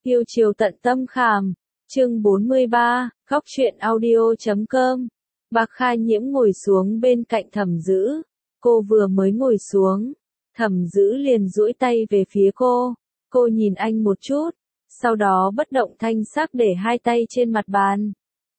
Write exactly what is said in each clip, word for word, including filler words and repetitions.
Yêu chiều tận tâm khảm, chương bốn mươi ba, góc truyện audio chấm com. Bạc Kha Nhiễm ngồi xuống bên cạnh Thẩm Dữ. Cô vừa mới ngồi xuống, Thẩm Dữ liền duỗi tay về phía cô. Cô nhìn anh một chút, sau đó bất động thanh sắc để hai tay trên mặt bàn.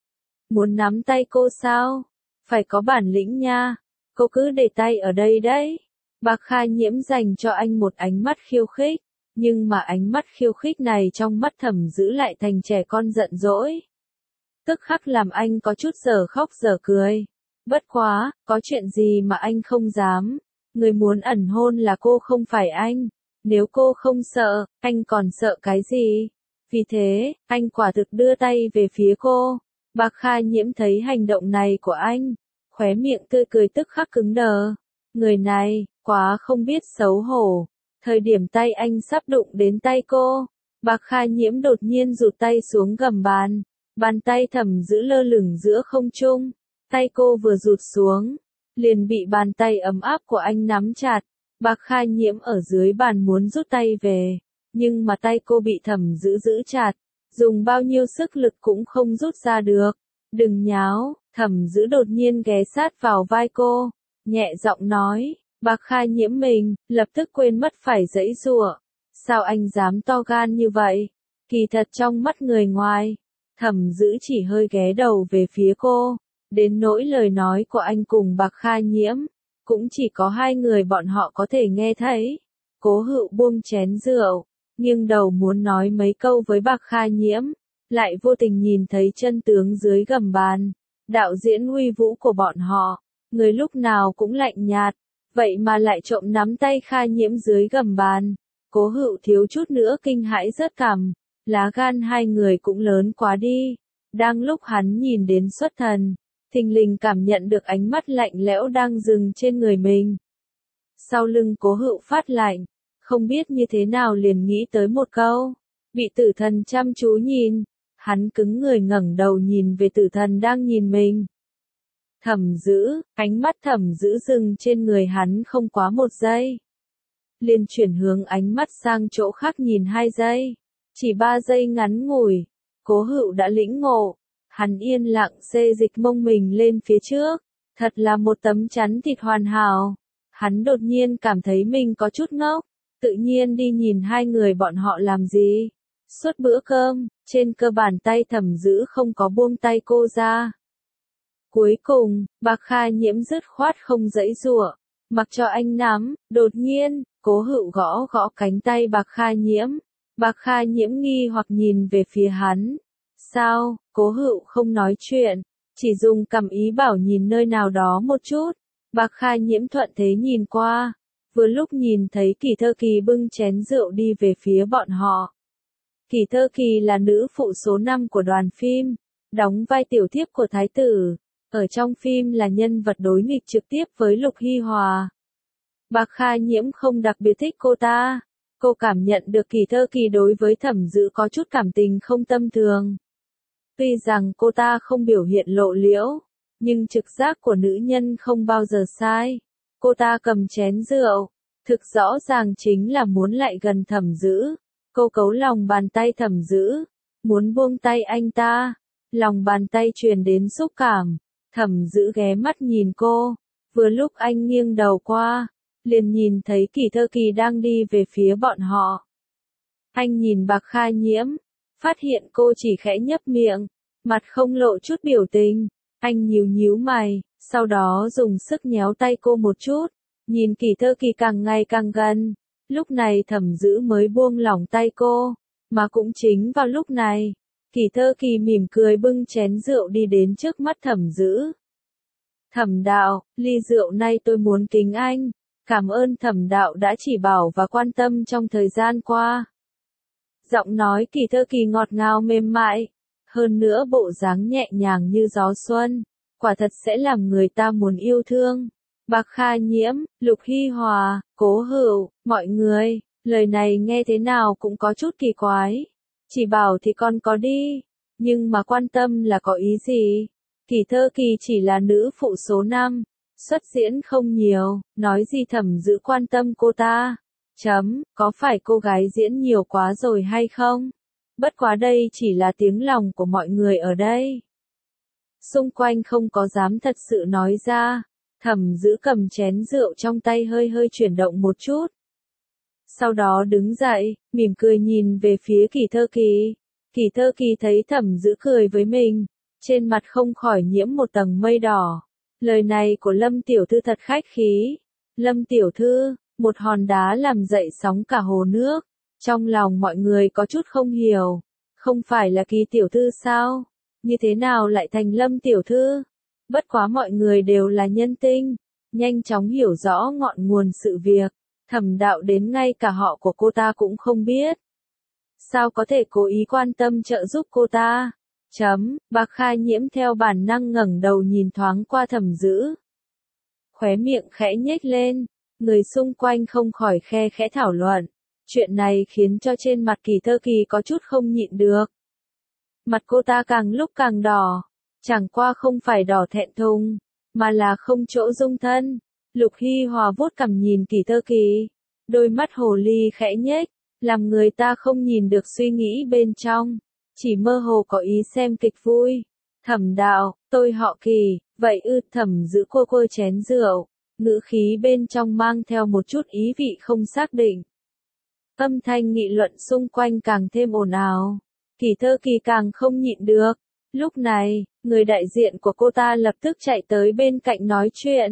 Muốn nắm tay cô sao? Phải có bản lĩnh nha. Cô cứ để tay ở đây đấy. Bạc Kha Nhiễm dành cho anh một ánh mắt khiêu khích. Nhưng mà ánh mắt khiêu khích này trong mắt Thẩm Dữ lại thành trẻ con giận dỗi. Tức khắc làm anh có chút giờ khóc giờ cười. Bất quá, có chuyện gì mà anh không dám. Người muốn ẩn hôn là cô không phải anh. Nếu cô không sợ, anh còn sợ cái gì? Vì thế, anh quả thực đưa tay về phía cô. Bạc Kha Nhiễm thấy hành động này của anh, khóe miệng tươi cười tức khắc cứng đờ. Người này, quá không biết xấu hổ. Thời điểm tay anh sắp đụng đến tay cô, Bạc Kha Nhiễm đột nhiên rụt tay xuống gầm bàn. Bàn tay Thẩm Dữ lơ lửng giữa không trung. Tay cô vừa rụt xuống, liền bị bàn tay ấm áp của anh nắm chặt. Bạc Kha Nhiễm ở dưới bàn muốn rút tay về, nhưng mà tay cô bị Thẩm Dữ giữ chặt. Dùng bao nhiêu sức lực cũng không rút ra được. Đừng nháo, Thẩm Dữ đột nhiên ghé sát vào vai cô, nhẹ giọng nói. Bạc Kha Nhiễm mình, lập tức quên mất phải giãy giụa. Sao anh dám to gan như vậy? Kỳ thật trong mắt người ngoài, Thẩm Dữ chỉ hơi ghé đầu về phía cô. Đến nỗi lời nói của anh cùng Bạc Kha Nhiễm, cũng chỉ có hai người bọn họ có thể nghe thấy. Cố Hựu buông chén rượu, nghiêng đầu muốn nói mấy câu với Bạc Kha Nhiễm, lại vô tình nhìn thấy chân tướng dưới gầm bàn. Đạo diễn uy vũ của bọn họ, người lúc nào cũng lạnh nhạt, vậy mà lại trộm nắm tay Kha Nhiễm dưới gầm bàn. Cố Hựu thiếu chút nữa kinh hãi rớt cằm, lá gan hai người cũng lớn quá đi. Đang lúc hắn nhìn đến xuất thần, thình lình cảm nhận được ánh mắt lạnh lẽo đang dừng trên người mình. Sau lưng Cố Hựu phát lạnh, không biết như thế nào liền nghĩ tới một câu. Bị tử thần chăm chú nhìn, hắn cứng người ngẩng đầu nhìn về tử thần đang nhìn mình. Thẩm Dữ, ánh mắt Thẩm Dữ dừng trên người hắn không quá một giây. Liền chuyển hướng ánh mắt sang chỗ khác nhìn hai giây. Chỉ ba giây ngắn ngủi, Cố Hựu đã lĩnh ngộ. Hắn yên lặng xê dịch mông mình lên phía trước. Thật là một tấm chắn thịt hoàn hảo. Hắn đột nhiên cảm thấy mình có chút ngốc. Tự nhiên đi nhìn hai người bọn họ làm gì. Suốt bữa cơm, trên cơ bản tay Thẩm Dữ không có buông tay cô ra. Cuối cùng, Bạc Kha Nhiễm dứt khoát không giãy giụa, mặc cho anh nắm. Đột nhiên, Cố Hựu gõ gõ cánh tay Bạc Kha Nhiễm. Bạc Kha Nhiễm nghi hoặc nhìn về phía hắn. Sao? Cố Hựu không nói chuyện, chỉ dùng cằm ý bảo nhìn nơi nào đó một chút. Bạc Kha Nhiễm thuận thế nhìn qua, vừa lúc nhìn thấy Kỳ Thơ Kỳ bưng chén rượu đi về phía bọn họ. Kỳ Thơ Kỳ là nữ phụ số năm của đoàn phim, đóng vai tiểu thiếp của thái tử. Ở trong phim là nhân vật đối nghịch trực tiếp với Lục Hy Hòa. Bạc Kha Nhiễm không đặc biệt thích cô ta. Cô cảm nhận được Kỳ Thơ Kỳ đối với Thẩm Dữ có chút cảm tình không tâm thường. Tuy rằng cô ta không biểu hiện lộ liễu, nhưng trực giác của nữ nhân không bao giờ sai. Cô ta cầm chén rượu, thực rõ ràng chính là muốn lại gần Thẩm Dữ. Cô cấu lòng bàn tay Thẩm Dữ, muốn buông tay anh ta. Lòng bàn tay truyền đến xúc cảm. Thẩm Dữ ghé mắt nhìn cô, vừa lúc anh nghiêng đầu qua, liền nhìn thấy Kỳ Thơ Kỳ đang đi về phía bọn họ. Anh nhìn Bạc Kha Nhiễm, phát hiện cô chỉ khẽ nhấp miệng, mặt không lộ chút biểu tình. Anh nhíu nhíu mày, sau đó dùng sức nhéo tay cô một chút, nhìn Kỳ Thơ Kỳ càng ngày càng gần. Lúc này Thẩm Dữ mới buông lỏng tay cô, mà cũng chính vào lúc này, Kỳ Thơ Kỳ mỉm cười bưng chén rượu đi đến trước mắt Thẩm Dữ. Thẩm đạo, ly rượu này tôi muốn kính anh. Cảm ơn Thẩm đạo đã chỉ bảo và quan tâm trong thời gian qua. Giọng nói Kỳ Thơ Kỳ ngọt ngào mềm mại, hơn nữa bộ dáng nhẹ nhàng như gió xuân, quả thật sẽ làm người ta muốn yêu thương. Bạc Kha Nhiễm, Lục Hy Hòa, Cố Hựu, mọi người, lời này nghe thế nào cũng có chút kỳ quái. Chỉ bảo thì con có đi, nhưng mà quan tâm là có ý gì? Kỳ Thơ Kỳ chỉ là nữ phụ số năm, xuất diễn không nhiều, nói gì Thẩm Dữ quan tâm cô ta. Chấm, có phải cô gái diễn nhiều quá rồi hay không? Bất quá đây chỉ là tiếng lòng của mọi người ở đây. Xung quanh không có dám thật sự nói ra. Thẩm Dữ cầm chén rượu trong tay hơi hơi chuyển động một chút. Sau đó đứng dậy, mỉm cười nhìn về phía Kỳ Thơ Kỳ. Kỳ Thơ Kỳ thấy Thẩm Dữ cười với mình, trên mặt không khỏi nhiễm một tầng mây đỏ. Lời này của Lâm tiểu thư thật khách khí. Lâm tiểu thư, một hòn đá làm dậy sóng cả hồ nước. Trong lòng mọi người có chút không hiểu. Không phải là Kỳ tiểu thư sao? Như thế nào lại thành Lâm tiểu thư? Bất quá mọi người đều là nhân tinh, nhanh chóng hiểu rõ ngọn nguồn sự việc. Thẩm Đạo đến ngay cả họ của cô ta cũng không biết. Sao có thể cố ý quan tâm trợ giúp cô ta? Chấm, Bạc Khai Nhiễm theo bản năng ngẩng đầu nhìn thoáng qua Thẩm Dữ. Khóe miệng khẽ nhếch lên, người xung quanh không khỏi khe khẽ thảo luận. Chuyện này khiến cho trên mặt Kỳ Thơ Kỳ có chút không nhịn được. Mặt cô ta càng lúc càng đỏ, chẳng qua không phải đỏ thẹn thùng, mà là không chỗ dung thân. Lục Hy Hòa vuốt cằm nhìn Kỳ Thơ Kỳ, đôi mắt hồ ly khẽ nhếch, làm người ta không nhìn được suy nghĩ bên trong, chỉ mơ hồ có ý xem kịch vui. Thẩm Đạo, tôi họ Kỳ, vậy ư? Thẩm Dữ cô cô chén rượu, ngữ khí bên trong mang theo một chút ý vị không xác định. Âm thanh nghị luận xung quanh càng thêm ồn ào, Kỳ Thơ Kỳ càng không nhịn được. Lúc này, người đại diện của cô ta lập tức chạy tới bên cạnh nói chuyện.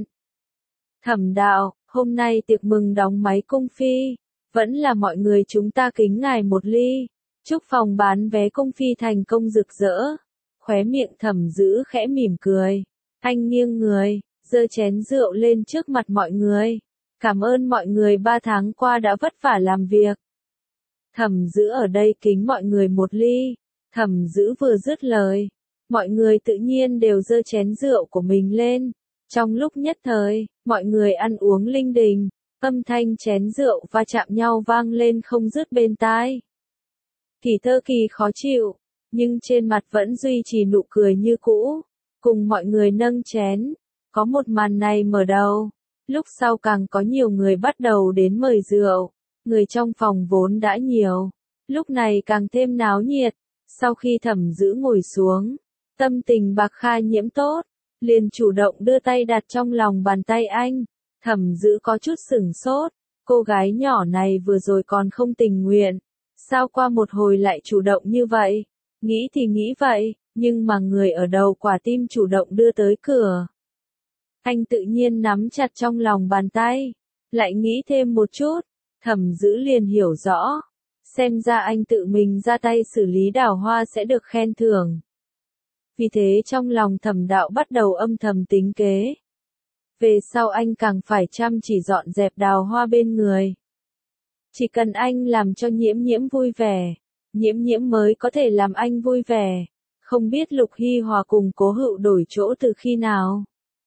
Thẩm Đạo, hôm nay tiệc mừng đóng máy cung phi, vẫn là mọi người chúng ta kính ngài một ly, chúc phòng bán vé cung phi thành công rực rỡ. Khóe miệng Thẩm Dữ khẽ mỉm cười, anh nghiêng người, giơ chén rượu lên trước mặt mọi người. Cảm ơn mọi người ba tháng qua đã vất vả làm việc. Thẩm Dữ ở đây kính mọi người một ly. Thẩm Dữ vừa dứt lời, mọi người tự nhiên đều giơ chén rượu của mình lên. Trong lúc nhất thời, mọi người ăn uống linh đình, âm thanh chén rượu va chạm nhau vang lên không dứt bên tai. Kỳ Thơ Kỳ khó chịu, nhưng trên mặt vẫn duy trì nụ cười như cũ, cùng mọi người nâng chén. Có một màn này mở đầu, lúc sau càng có nhiều người bắt đầu đến mời rượu, người trong phòng vốn đã nhiều, lúc này càng thêm náo nhiệt. Sau khi Thẩm Dữ ngồi xuống, tâm tình Bạc Khai Nhiễm tốt, liền chủ động đưa tay đặt trong lòng bàn tay anh. Thẩm Dữ có chút sửng sốt, cô gái nhỏ này vừa rồi còn không tình nguyện, sao qua một hồi lại chủ động như vậy? Nghĩ thì nghĩ vậy, nhưng mà người ở đầu quả tim chủ động đưa tới cửa. Anh tự nhiên nắm chặt trong lòng bàn tay, lại nghĩ thêm một chút, Thẩm Dữ liền hiểu rõ. Xem ra anh tự mình ra tay xử lý Đào Hoa sẽ được khen thưởng. Vì thế trong lòng Thẩm Đạo bắt đầu âm thầm tính kế. Về sau anh càng phải chăm chỉ dọn dẹp Đào Hoa bên người. Chỉ cần anh làm cho Nhiễm Nhiễm vui vẻ, Nhiễm Nhiễm mới có thể làm anh vui vẻ. Không biết Lục Hy Hòa cùng Cố Hựu đổi chỗ từ khi nào.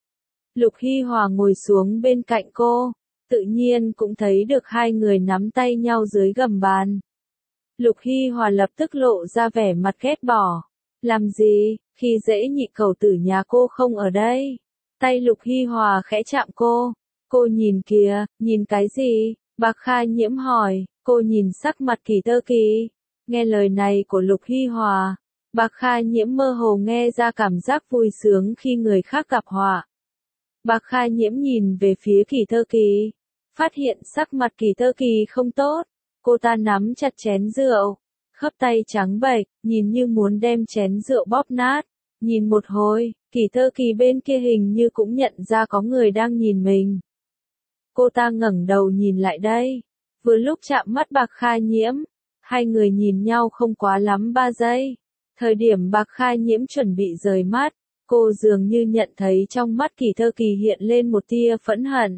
Lục Hy Hòa ngồi xuống bên cạnh cô, tự nhiên cũng thấy được hai người nắm tay nhau dưới gầm bàn. Lục Hy Hòa lập tức lộ ra vẻ mặt ghét bỏ. Làm gì, khi dễ nhị cẩu tử nhà cô không ở đây. Tay Lục Hy Hòa khẽ chạm cô. Cô nhìn kìa, nhìn cái gì? Bạc Khai Nhiễm hỏi. Cô nhìn sắc mặt Kỳ Thơ Kỳ. Nghe lời này của Lục Hy Hòa, Bạc Khai Nhiễm mơ hồ nghe ra cảm giác vui sướng khi người khác gặp họa. Bạc Khai Nhiễm nhìn về phía Kỳ Thơ Kỳ, phát hiện sắc mặt Kỳ Thơ Kỳ không tốt. Cô ta nắm chặt chén rượu, khớp tay trắng bệch, nhìn như muốn đem chén rượu bóp nát. Nhìn một hồi, Kỳ Thơ Kỳ bên kia hình như cũng nhận ra có người đang nhìn mình. Cô ta ngẩng đầu nhìn lại đây, vừa lúc chạm mắt Bạc Khai Nhiễm, hai người nhìn nhau không quá lắm ba giây. Thời điểm Bạc Khai Nhiễm chuẩn bị rời mắt, cô dường như nhận thấy trong mắt Kỳ Thơ Kỳ hiện lên một tia phẫn hận.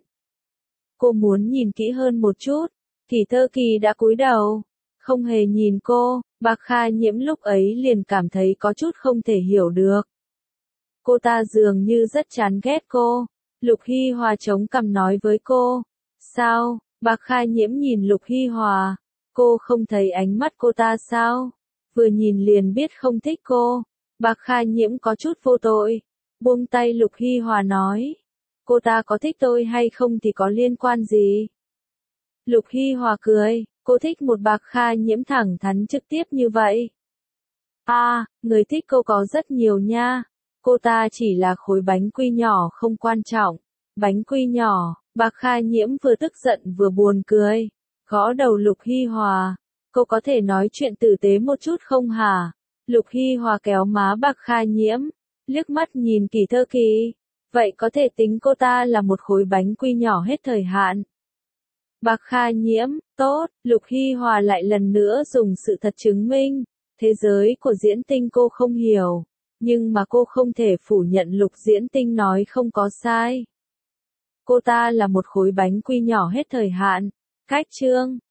Cô muốn nhìn kỹ hơn một chút. Kỳ Thơ Kỳ đã cúi đầu, không hề nhìn cô. Bạc Khai Nhiễm lúc ấy liền cảm thấy có chút không thể hiểu được. Cô ta dường như rất chán ghét cô. Lục Hy Hòa chống cằm nói với cô. Sao? Bạc Khai Nhiễm nhìn Lục Hy Hòa. Cô không thấy ánh mắt cô ta sao? Vừa nhìn liền biết không thích cô. Bạc Khai Nhiễm có chút vô tội. Buông tay Lục Hy Hòa nói. Cô ta có thích tôi hay không thì có liên quan gì? Lục Hy Hòa cười, Cô thích một Bạc Kha Nhiễm thẳng thắn trực tiếp như vậy. À, người thích cô có rất nhiều nha. Cô ta chỉ là khối bánh quy nhỏ không quan trọng. Bánh quy nhỏ, Bạc Kha Nhiễm vừa tức giận vừa buồn cười. Gõ đầu Lục Hy Hòa. Cô có thể nói chuyện tử tế một chút không hả? Lục Hy Hòa kéo má Bạc Kha Nhiễm, liếc mắt nhìn Kỳ Thơ Kỳ. Vậy có thể tính cô ta là một khối bánh quy nhỏ hết thời hạn. Bạc Kha Nhiễm, tốt, Lục Hy Hòa lại lần nữa dùng sự thật chứng minh. Thế giới của Diễn Tinh cô không hiểu, nhưng mà cô không thể phủ nhận Lục Diễn Tinh nói không có sai. Cô ta là một khối bánh quy nhỏ hết thời hạn. Cách chương